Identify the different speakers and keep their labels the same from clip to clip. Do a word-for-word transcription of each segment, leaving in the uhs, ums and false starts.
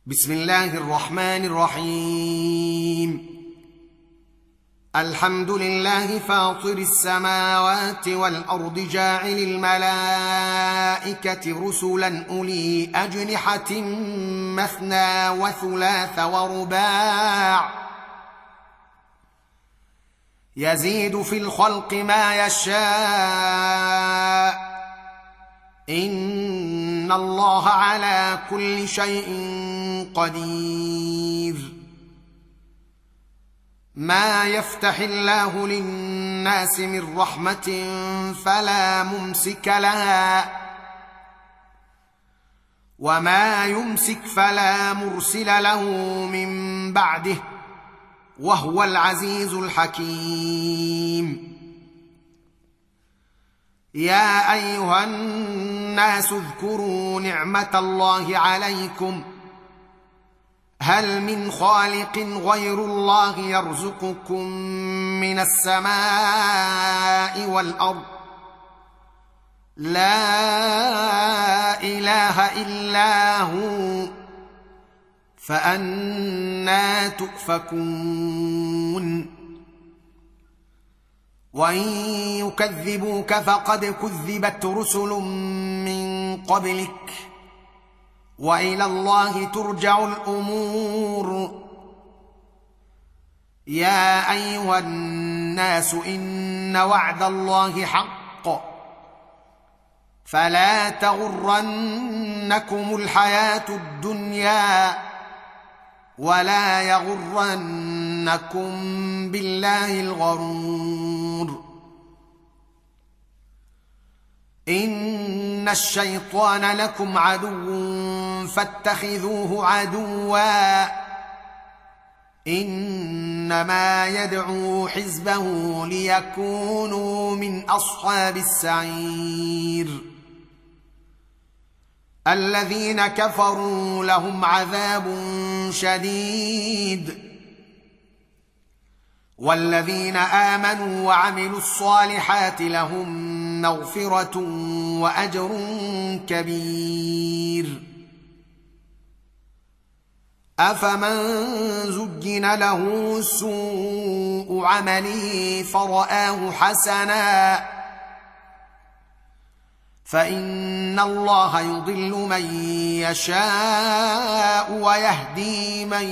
Speaker 1: بسم الله الرحمن الرحيم. الحمد لله فاطر السماوات والأرض جاعل الملائكة رسلا أولي أجنحة مثنى وثلاث ورباع يزيد في الخلق ما يشاء إن الله على كل شيء قدير. ما يفتح الله للناس من رحمة فلا ممسك لها وما يمسك فلا مرسل له من بعده وهو العزيز الحكيم. يا أيها الناس اذكروا نعمة الله عليكم هل من خالق غير الله يرزقكم من السماء والأرض لا إله إلا هو فأنى تؤفكون. وإن يكذبوك فقد كذبت رسل من قبلك وإلى الله ترجع الأمور. يا أيها الناس إن وعد الله حق فلا تغرنكم الحياة الدنيا ولا يغرنكم بالله الغرور. إن الشيطان لكم عدو فاتخذوه عدوا إنما يدعو حزبه ليكونوا من أصحاب السعير. الذين كفروا لهم عذاب شديد والذين آمنوا وعملوا الصالحات لهم مغفرة وأجر كبير. أفمن زين له سوء عمله فرآه حسنا فإن الله يضل من يشاء ويهدي من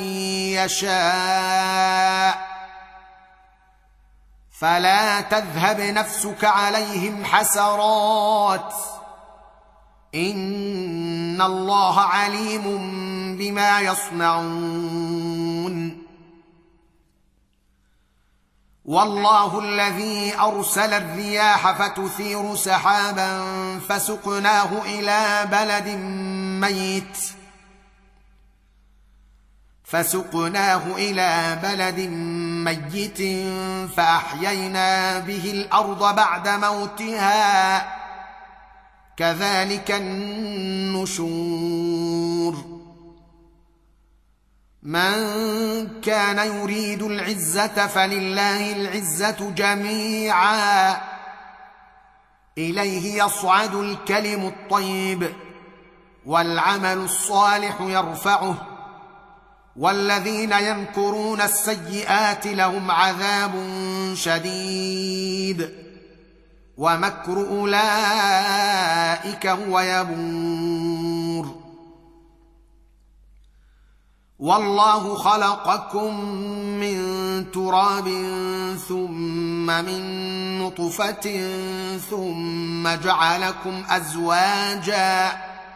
Speaker 1: يشاء فلا تذهب نفسك عليهم حسرات إن الله عليم بما يصنعون. والله الذي أرسل الرياح فتثير سحابا فسقناه إلى بلد ميت فسقناه إلى بلد ميت فأحيينا به الأرض بعد موتها كذلك النشور. من كان يريد العزة فلله العزة جميعا إليه يصعد الكلم الطيب والعمل الصالح يرفعه والذين يمكرون السيئات لهم عذاب شديد ومكر أولئك هو يبور. والله خلقكم من تراب ثم من نطفة ثم جعلكم أزواجا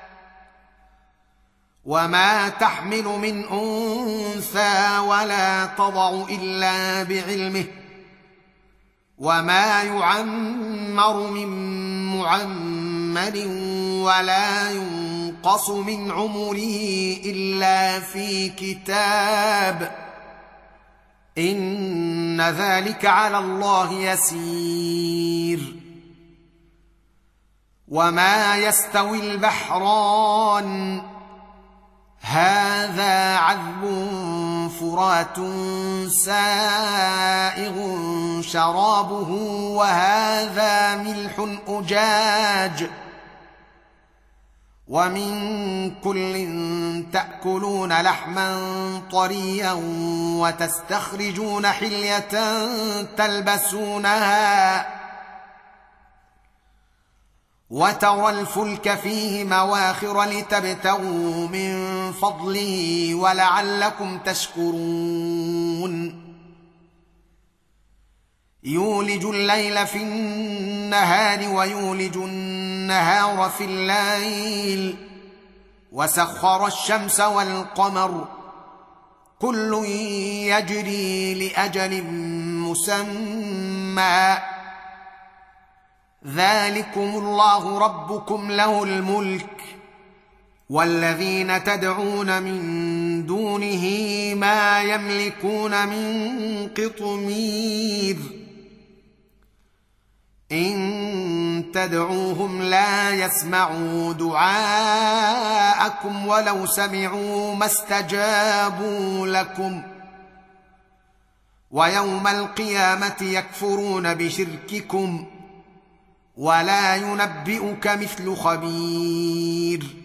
Speaker 1: وما تحمل من أنثى ولا تضع إلا بعلمه وما يعمر من معمر ولا ينقص من عمره إلا في كتاب إن ذلك على الله يسير. وما يستوي البحران هذا عذب فرات سائغ شرابه وهذا ملح أجاج ومن كل تأكلون لحما طريا وتستخرجون حلية تلبسونها وترى الفلك فيه مواخر لتبتغوا من فضله ولعلكم تشكرون يولج الليل في النهار ويولج النهار في الليل وسخر الشمس والقمر كل يجري لأجل مسمى ذلكم الله ربكم له الملك والذين تدعون من دونه ما يملكون من قطمير إن تدعوهم لا يسمعوا دعاءكم ولو سمعوا ما استجابوا لكم ويوم القيامة يكفرون بشرككم ولا ينبئك مثل خبير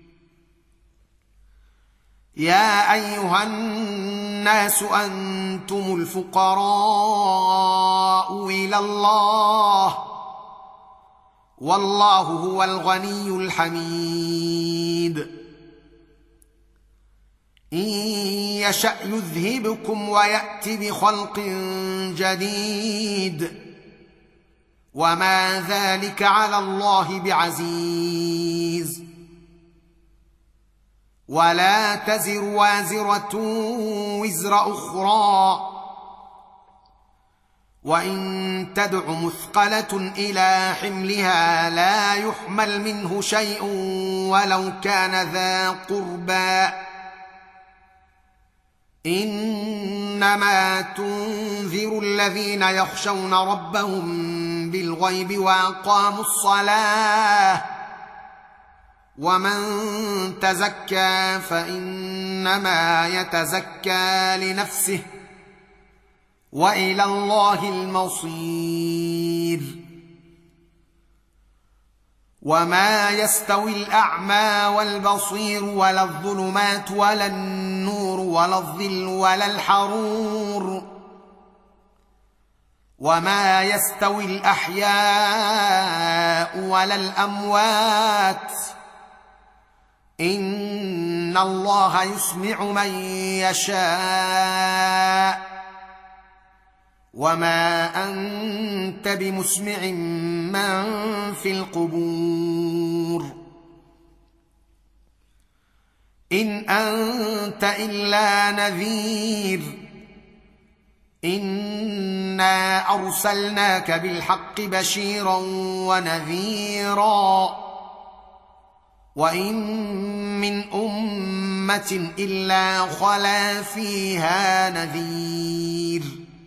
Speaker 1: يا أيها الناس أنتم الفقراء إلى الله والله هو الغني الحميد إن يشأ يذهبكم ويأت بخلق جديد وما ذلك على الله بعزيز ولا تزر وازرة وزر أخرى وإن تدع مثقلة إلى حملها لا يحمل منه شيء ولو كان ذا قربى إنما تنذر الذين يخشون ربهم بالغيب وأقاموا الصلاة ومن تزكى فإنما يتزكى لنفسه وإلى الله المصير وما يستوي الأعمى والبصير ولا الظلمات ولا النور ولا الظل ولا الحرور وما يستوي الأحياء ولا الأموات إن الله يسمع من يشاء وما أنت بمسمع من في القبور إن أنت إلا نذير إنا أرسلناك بالحق بشيرا ونذيرا وإن من أمة إلا خلا فيها نذير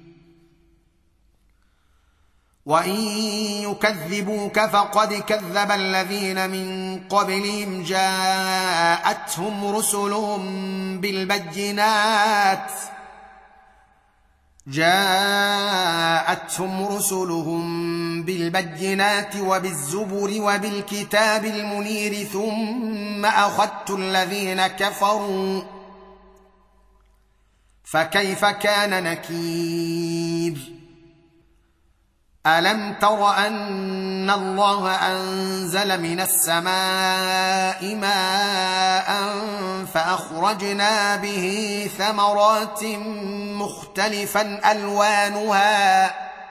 Speaker 1: وإن يكذبوك فقد كذب الذين من قبلهم جاءتهم رسلهم بالبينات جاءتهم رسلهم بالبينات وبالزبر وبالكتاب المنير ثم أخذت الذين كفروا فكيف كان نكير ألم تر أن الله أنزل من السماء ماء فأخرجنا به ثمرات مختلفا ألوانها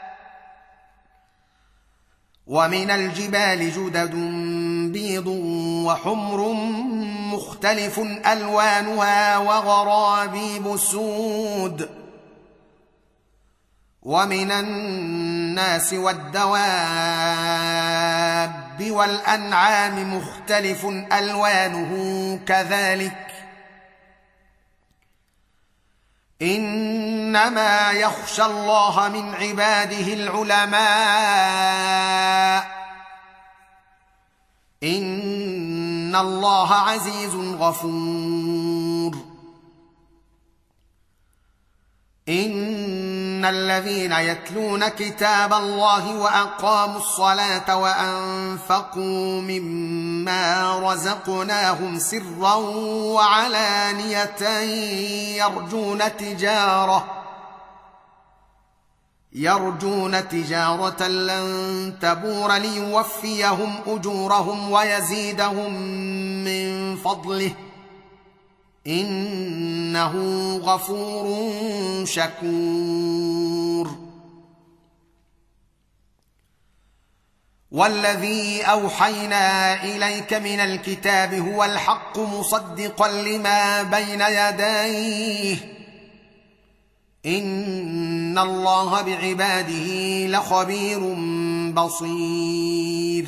Speaker 1: ومن الجبال جدد بيض وحمر مختلف ألوانها وغرابيب سود ومن الناس والدواب والأنعام مختلف ألوانه كذلك إنما يخشى الله من عباده العلماء إن الله عزيز غفور إن ان الذين يتلون كتاب الله واقاموا الصلاه وانفقوا مما رزقناهم سرا وعلانيه يرجون تجاره يرجون تجاره لن تبور ليوفيهم اجورهم ويزيدهم من فضله انه غفور شكور. والذي اوحينا اليك من الكتاب هو الحق مصدقا لما بين يديه ان الله بعباده لخبير بصير.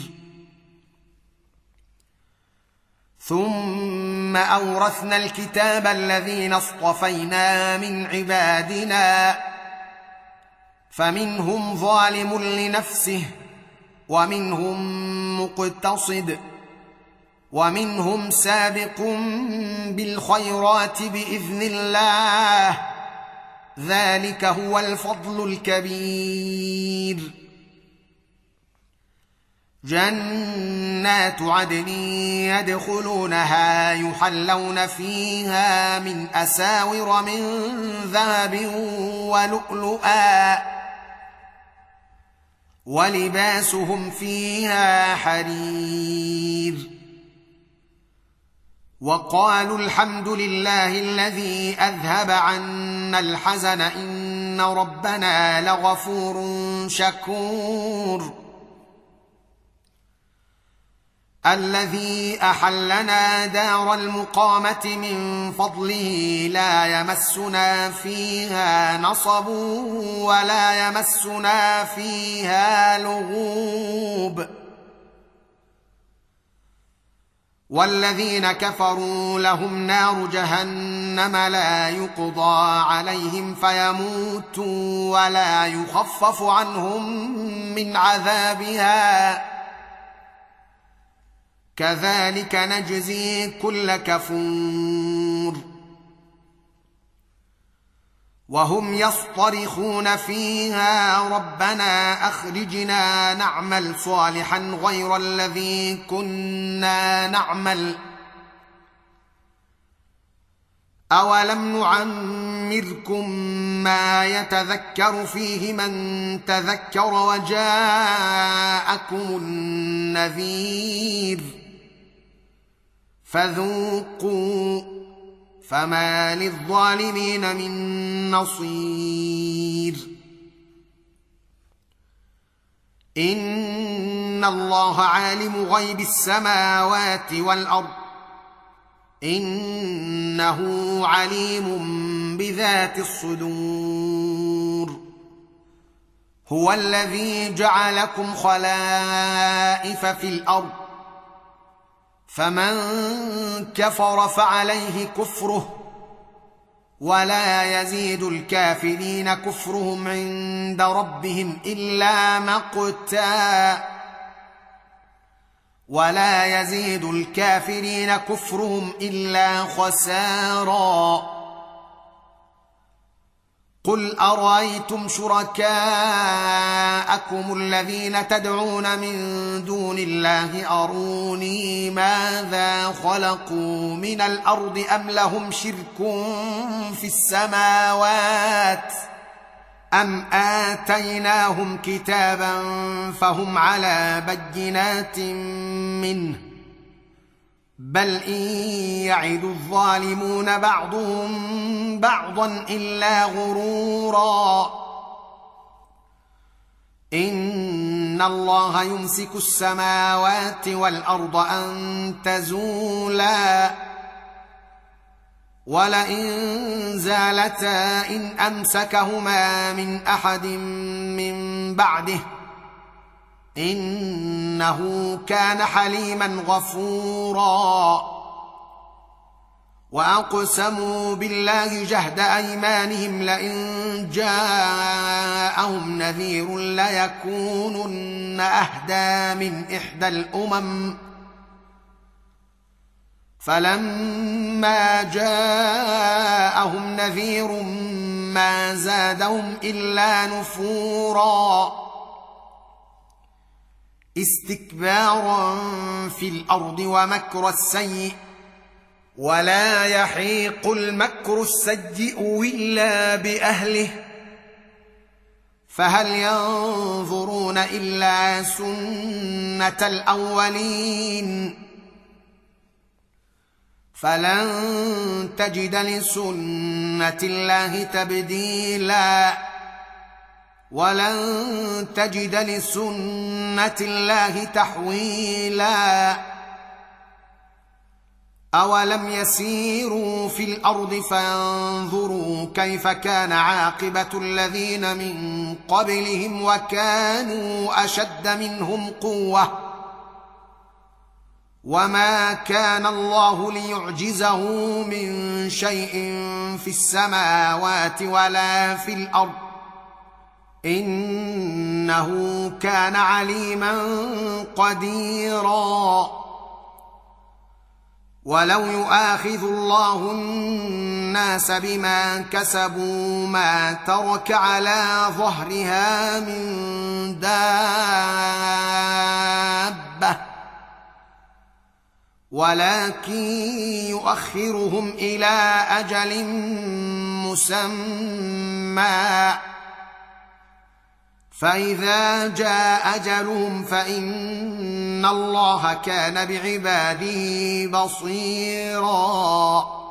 Speaker 1: ثم اورثنا الكتاب الذين اصطفينا من عبادنا فمنهم ظالم لنفسه ومنهم مقتصد ومنهم سابق بالخيرات باذن الله ذلك هو الفضل الكبير. جنات عدن يدخلونها يحلون فيها من أساور من ذهب ولؤلؤا ولباسهم فيها حرير. وقالوا الحمد لله الذي أذهب عنا الحزن إن ربنا لغفور شكور. الذي أحلنا دار المقامة من فضله لا يمسنا فيها نصب ولا يمسنا فيها لغوب. والذين كفروا لهم نار جهنم لا يقضى عليهم فيموتوا ولا يخفف عنهم من عذابها كذلك نجزي كل كفور. وهم يصطرخون فيها ربنا أخرجنا نعمل صالحا غير الذي كنا نعمل أولم نعمركم ما يتذكر فيه من تذكر وجاءكم النذير فذوقوا فما للظالمين من نصير. إن الله عالم غيب السماوات والأرض إنه عليم بذات الصدور. هو الذي جعلكم خلائف في الأرض فمن كفر فعليه كفره ولا يزيد الكافرين كفرهم عند ربهم إلا مقتا ولا يزيد الكافرين كفرهم إلا خسارا. قل أرأيتم شركاءكم الذين تدعون من دون الله أروني ماذا خلقوا من الأرض أم لهم شرك في السماوات أم آتيناهم كتابا فهم على بينات منه بل إن يعد الظالمون بعضهم بعضا إلا غرورا. إن الله يمسك السماوات والأرض أن تزولا ولئن زالتا إن أمسكهما من أحد من بعده إنه كان حليما غفورا. وأقسموا بالله جهد أيمانهم لئن جاءهم نذير ليكونن أهدى من إحدى الأمم فلما جاءهم نذير ما زادهم الا نفورا استكبارا في الارض ومكر السيء ولا يحيق المكر السيء الا باهله فهل ينظرون الا سنه الاولين فلن تجد لسنه الله تبديلا ولن تجد لسنه الله تحويلا اولم يسيروا في الارض فينظروا كيف كان عاقبه الذين من قبلهم وكانوا اشد منهم قوه وما كان الله ليعجزه من شيء في السماوات ولا في الارض انه كان عليما قديرا ولو يؤاخذ الله الناس بما كسبوا ما ترك على ظهرها من دابه ولكن يؤخرهم الى اجل مسمى فاذا جاء اجلهم فان الله كان بعباده بصيرا